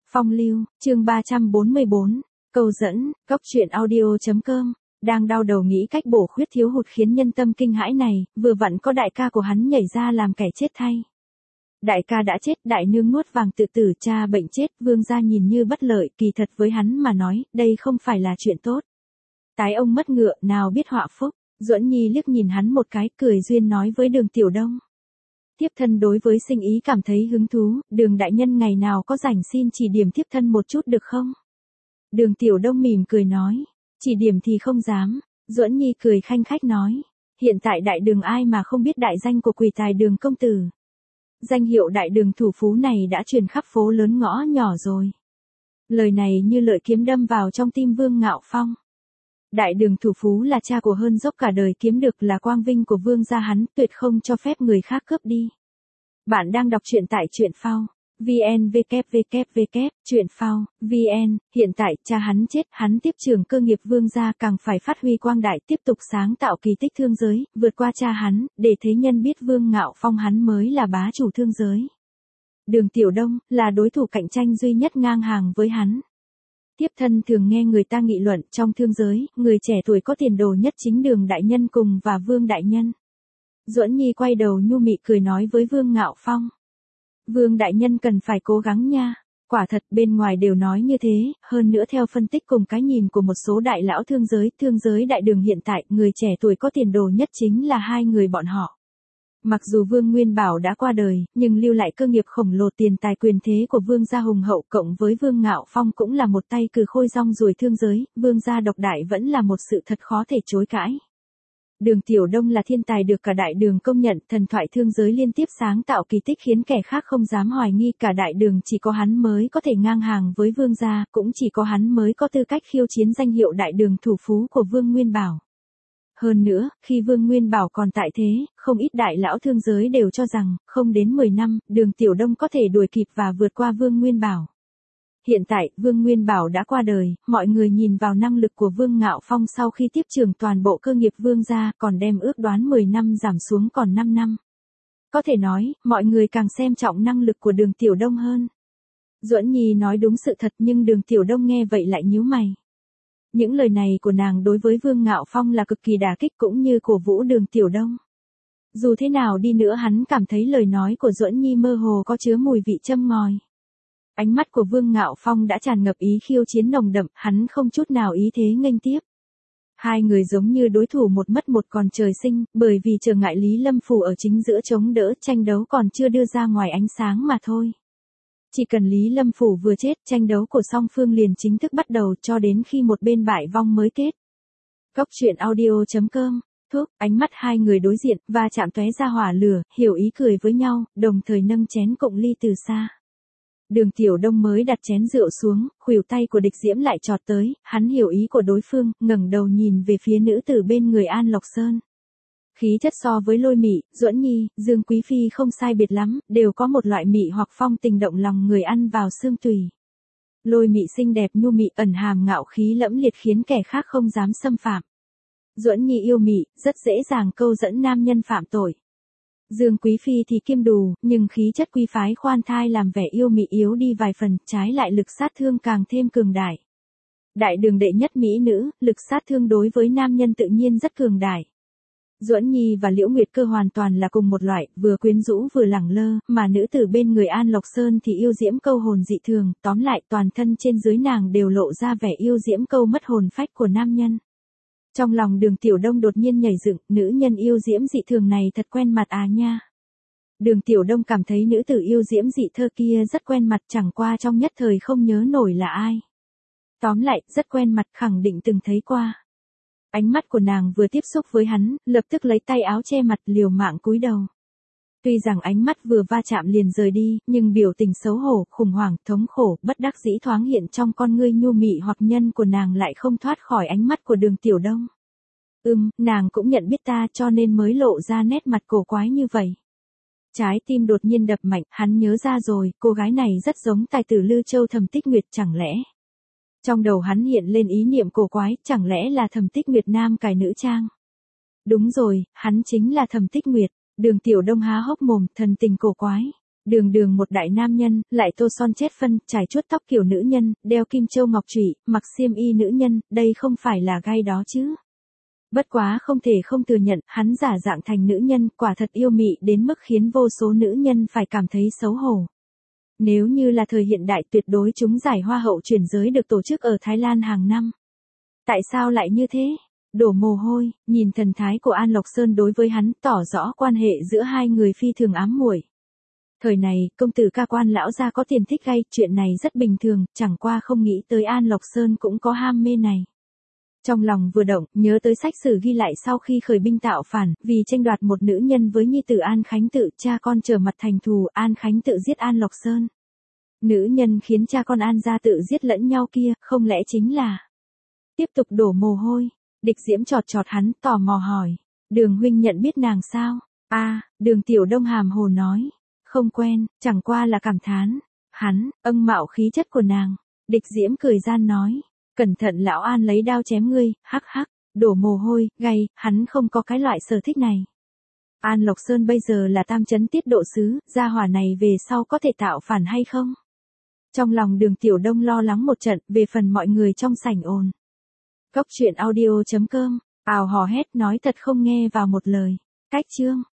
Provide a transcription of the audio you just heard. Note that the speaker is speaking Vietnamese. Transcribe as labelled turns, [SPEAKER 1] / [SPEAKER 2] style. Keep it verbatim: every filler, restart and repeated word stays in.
[SPEAKER 1] Phong lưu, chương ba trăm bốn mươi bốn, câu dẫn, cốc truyện audio.com, đang đau đầu nghĩ cách bổ khuyết thiếu hụt khiến nhân tâm kinh hãi này, vừa vặn có đại ca của hắn nhảy ra làm kẻ chết thay. Đại ca đã chết, đại nương nuốt vàng tự tử, cha bệnh chết, vương gia nhìn như bất lợi, kỳ thật với hắn mà nói, đây không phải là chuyện tốt. Tái ông mất ngựa, nào biết họa phúc, Duẫn Nhi liếc nhìn hắn một cái, cười duyên nói với Đường Tiểu Đông. Thiếp thân đối với sinh ý cảm thấy hứng thú, Đường đại nhân ngày nào có rảnh xin chỉ điểm thiếp thân một chút được không? Đường Tiểu Đông mỉm cười nói, chỉ điểm thì không dám, Duẫn Nhi cười khanh khách nói, hiện tại đại đường ai mà không biết đại danh của quỷ tài Đường công tử. Danh hiệu đại đường thủ phú này đã truyền khắp phố lớn ngõ nhỏ rồi. Lời này như lợi kiếm đâm vào trong tim Vương Ngạo Phong. Đại đường thủ phú là cha của hơn dốc cả đời kiếm được, là quang vinh của vương gia hắn, tuyệt không cho phép người khác cướp đi. Bạn đang đọc truyện tại truyện phao, vn www, truyện phao, vn, hiện tại cha hắn chết, hắn tiếp trưởng cơ nghiệp vương gia càng phải phát huy quang đại, tiếp tục sáng tạo kỳ tích thương giới, vượt qua cha hắn, để thế nhân biết Vương Ngạo Phong hắn mới là bá chủ thương giới. Đường Tiểu Đông, là đối thủ cạnh tranh duy nhất ngang hàng với hắn. Thiếp thân thường nghe người ta nghị luận trong thương giới, người trẻ tuổi có tiền đồ nhất chính Đường đại nhân cùng và Vương đại nhân. Duẫn Nhi quay đầu nhu mị cười nói với Vương Ngạo Phong. Vương đại nhân cần phải cố gắng nha, quả thật bên ngoài đều nói như thế, hơn nữa theo phân tích cùng cái nhìn của một số đại lão thương giới, thương giới đại đường hiện tại, người trẻ tuổi có tiền đồ nhất chính là hai người bọn họ. Mặc dù Vương Nguyên Bảo đã qua đời, nhưng lưu lại cơ nghiệp khổng lồ, tiền tài quyền thế của Vương gia hùng hậu, cộng với Vương Ngạo Phong cũng là một tay cừ khôi rong ruổi thương giới, Vương gia độc đại vẫn là một sự thật khó thể chối cãi. Đường Tiểu Đông là thiên tài được cả đại đường công nhận, thần thoại thương giới liên tiếp sáng tạo kỳ tích khiến kẻ khác không dám hoài nghi, cả đại đường chỉ có hắn mới có thể ngang hàng với Vương gia, cũng chỉ có hắn mới có tư cách khiêu chiến danh hiệu đại đường thủ phú của Vương Nguyên Bảo. Hơn nữa, khi Vương Nguyên Bảo còn tại thế, không ít đại lão thương giới đều cho rằng, không đến mười năm, Đường Tiểu Đông có thể đuổi kịp và vượt qua Vương Nguyên Bảo. Hiện tại, Vương Nguyên Bảo đã qua đời, mọi người nhìn vào năng lực của Vương Ngạo Phong sau khi tiếp trưởng toàn bộ cơ nghiệp Vương gia, còn đem ước đoán mười năm giảm xuống còn năm năm. Có thể nói, mọi người càng xem trọng năng lực của Đường Tiểu Đông hơn. Duẫn Nhi nói đúng sự thật nhưng Đường Tiểu Đông nghe vậy lại nhíu mày. Những lời này của nàng đối với Vương Ngạo Phong là cực kỳ đả kích cũng như cổ vũ Đường Tiểu Đông. Dù thế nào đi nữa hắn cảm thấy lời nói của Duẫn Nhi mơ hồ có chứa mùi vị châm ngòi. Ánh mắt của Vương Ngạo Phong đã tràn ngập ý khiêu chiến nồng đậm, hắn không chút nào ý thế nghênh tiếp. Hai người giống như đối thủ một mất một còn trời sinh, bởi vì trở ngại Lý Lâm Phủ ở chính giữa chống đỡ, tranh đấu còn chưa đưa ra ngoài ánh sáng mà thôi. Chỉ cần Lý Lâm Phủ vừa chết, tranh đấu của song phương liền chính thức bắt đầu cho đến khi một bên bại vong mới kết. Cốc truyện audio.com, thuốc, ánh mắt hai người đối diện, và chạm tóe ra hỏa lửa, hiểu ý cười với nhau, đồng thời nâng chén cộng ly từ xa. Đường Tiểu Đông mới đặt chén rượu xuống, khuỷu tay của địch diễm lại chọt tới, hắn hiểu ý của đối phương, ngẩng đầu nhìn về phía nữ tử bên người An Lộc Sơn. Khí chất so với Lôi Mị, Duẫn Nhi, Dương Quý Phi không sai biệt lắm, đều có một loại mị hoặc phong tình động lòng người ăn vào xương tùy. Lôi Mị xinh đẹp nhu mị, ẩn hàm ngạo khí lẫm liệt khiến kẻ khác không dám xâm phạm. Duẫn Nhi yêu mị, rất dễ dàng câu dẫn nam nhân phạm tội. Dương Quý Phi thì kiêm đù, nhưng khí chất quý phái khoan thai làm vẻ yêu mị yếu đi vài phần, trái lại lực sát thương càng thêm cường đại. Đại đường đệ nhất mỹ nữ, lực sát thương đối với nam nhân tự nhiên rất cường đại. Duẫn Nhi và Liễu Nguyệt Cơ hoàn toàn là cùng một loại, vừa quyến rũ vừa lẳng lơ, mà nữ tử bên người An Lộc Sơn thì yêu diễm câu hồn dị thường, tóm lại toàn thân trên dưới nàng đều lộ ra vẻ yêu diễm câu mất hồn phách của nam nhân. Trong lòng Đường Tiểu Đông đột nhiên nhảy dựng, nữ nhân yêu diễm dị thường này thật quen mặt à nha. Đường Tiểu Đông cảm thấy nữ tử yêu diễm dị thơ kia rất quen mặt, chẳng qua trong nhất thời không nhớ nổi là ai. Tóm lại, rất quen mặt, khẳng định từng thấy qua. Ánh mắt của nàng vừa tiếp xúc với hắn, lập tức lấy tay áo che mặt liều mạng cúi đầu. Tuy rằng ánh mắt vừa va chạm liền rời đi, nhưng biểu tình xấu hổ, khủng hoảng, thống khổ, bất đắc dĩ thoáng hiện trong con ngươi nhu mị hoặc nhân của nàng lại không thoát khỏi ánh mắt của Đường Tiểu Đông. Ừm, nàng cũng nhận biết ta cho nên mới lộ ra nét mặt cổ quái như vậy. Trái tim đột nhiên đập mạnh, hắn nhớ ra rồi, cô gái này rất giống tài tử Lư Châu Thẩm Tích Nguyệt chẳng lẽ. Trong đầu hắn hiện lên ý niệm cổ quái, chẳng lẽ là Thẩm Tích Nguyệt nam cài nữ trang. Đúng rồi, hắn chính là Thẩm Tích Nguyệt. Đường Tiểu Đông há hốc mồm, thần tình cổ quái. Đường đường một đại nam nhân, lại tô son chết phân, trải chuốt tóc kiểu nữ nhân, đeo kim châu ngọc trụy, mặc xiêm y nữ nhân, đây không phải là gai đó chứ. Bất quá không thể không thừa nhận, hắn giả dạng thành nữ nhân, quả thật yêu mị đến mức khiến vô số nữ nhân phải cảm thấy xấu hổ. Nếu như là thời hiện đại tuyệt đối chúng giải hoa hậu chuyển giới được tổ chức ở Thái Lan hàng năm. Tại sao lại như thế? Đổ mồ hôi, nhìn thần thái của An Lộc Sơn đối với hắn tỏ rõ quan hệ giữa hai người phi thường ám muội. Thời này, công tử ca quan lão gia có tiền thích gay, chuyện này rất bình thường, chẳng qua không nghĩ tới An Lộc Sơn cũng có ham mê này. Trong lòng vừa động, nhớ tới sách sử ghi lại sau khi khởi binh tạo phản, vì tranh đoạt một nữ nhân với nhi tử An Khánh Tự, cha con trở mặt thành thù, An Khánh Tự giết An Lộc Sơn. Nữ nhân khiến cha con An gia tự giết lẫn nhau kia, không lẽ chính là... Tiếp tục đổ mồ hôi, Địch Diễm chọt chọt hắn, tò mò hỏi. Đường huynh nhận biết nàng sao? A, à, Đường Tiểu Đông hàm hồ nói. Không quen, chẳng qua là cảm thán. Hắn, âng mạo khí chất của nàng. Địch Diễm cười gian nói. Cẩn thận lão An lấy đao chém ngươi, hắc hắc, đổ mồ hôi, gay, hắn không có cái loại sở thích này. An Lộc Sơn bây giờ là tam chấn tiết độ sứ, gia hỏa này về sau có thể tạo phản hay không? Trong lòng Đường Tiểu Đông lo lắng một trận, về phần mọi người trong sảnh ồn. Cốc truyện audio chấm com, ào hò hét nói thật không nghe vào một lời. Cách chương.